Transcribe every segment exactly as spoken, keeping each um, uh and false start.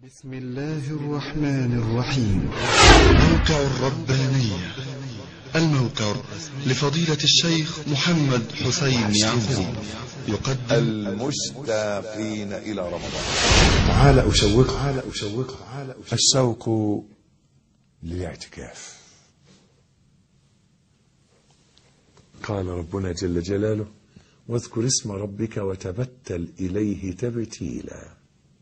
بسم الله الرحمن الرحيم. موقع الربانية، الموقع لفضيلة الشيخ محمد حسين يعقوب، يقدم المشتاقين إلى رمضان. تعال أشوق تعال أشوق الشوق للاعتكاف. قال ربنا جل جلاله: واذكر اسم ربك وتبتل إليه تبتيلا.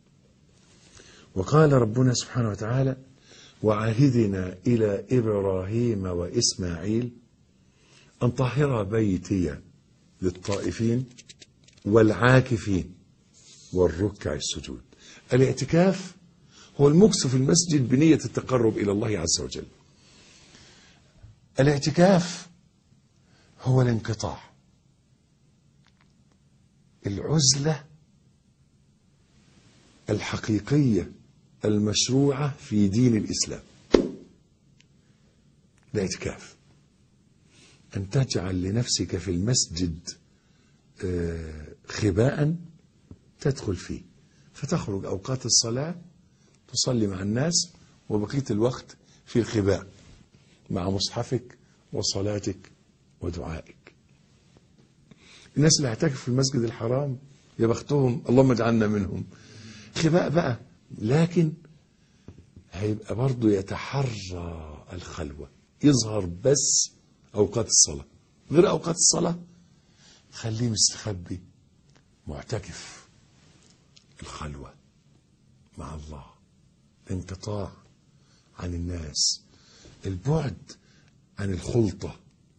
وقال ربنا سبحانه وتعالى: وعهدنا إلى إبراهيم وإسماعيل أن طهر بيتي للطائفين والعاكفين والركع السجود. الاعتكاف هو المكث في المسجد بنية التقرب إلى الله عز وجل. الاعتكاف هو الانقطاع، العزلة الحقيقية المشروعة في دين الإسلام. الاعتكاف أن تجعل لنفسك في المسجد خباء تدخل فيه، فتخرج أوقات الصلاة تصلي مع الناس، وبقية الوقت في الخباء مع مصحفك وصلاتك ودعائك. الناس اللي اعتكف في المسجد الحرام يا بختهم، اللهم اجعلنا منهم. خباء بقى، لكن هيبقى برضو يتحرى الخلوة، يظهر بس أوقات الصلاة، غير أوقات الصلاة خليه مستخبي معتكف. الخلوة مع الله، الانقطاع عن الناس، البعد عن الخلطة،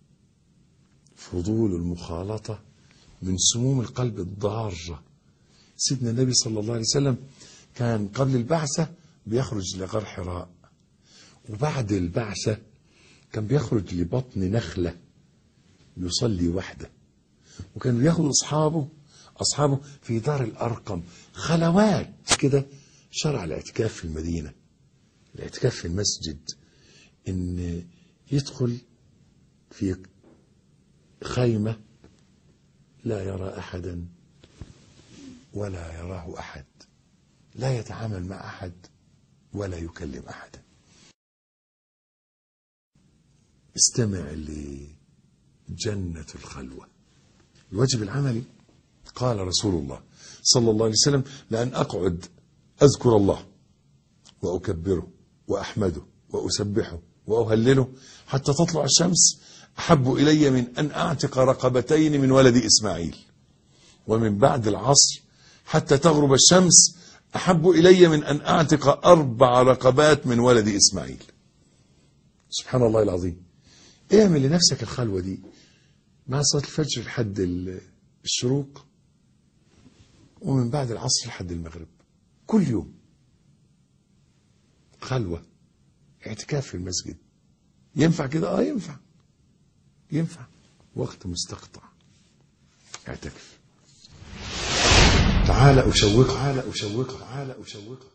فضول المخالطة من سموم القلب الضارة. سيدنا النبي صلى الله عليه وسلم كان قبل البعثة بيخرج لغار حراء، وبعد البعثة كان بيخرج لبطن نخلة يصلي وحده، وكان بياخد أصحابه أصحابه في دار الأرقم، خلوات كده. شرع الاعتكاف في المدينة، الاعتكاف في المسجد، إن يدخل في خيمة لا يرى أحدا ولا يراه أحد، لا يتعامل مع أحد ولا يكلم أحدا. استمع لجنة الخلوة. الواجب العملي، قال رسول الله صلى الله عليه وسلم: لأن أقعد أذكر الله وأكبره وأحمده وأسبحه وأهلله حتى تطلع الشمس أحب إلي من أن أعتق رقبتين من ولد إسماعيل، ومن بعد العصر حتى تغرب الشمس أحب إلي من أن أعتق أربع رقبات من ولد إسماعيل. سبحان الله العظيم. اعمل لنفسك الخلوة دي مع صلاة الفجر لحد الشروق، ومن بعد العصر لحد المغرب، كل يوم خلوة، اعتكاف في المسجد. ينفع كده؟ اه ينفع ينفع وقت مستقطع اعتكف. تعال أشوق تعال أشوق تعال أشوق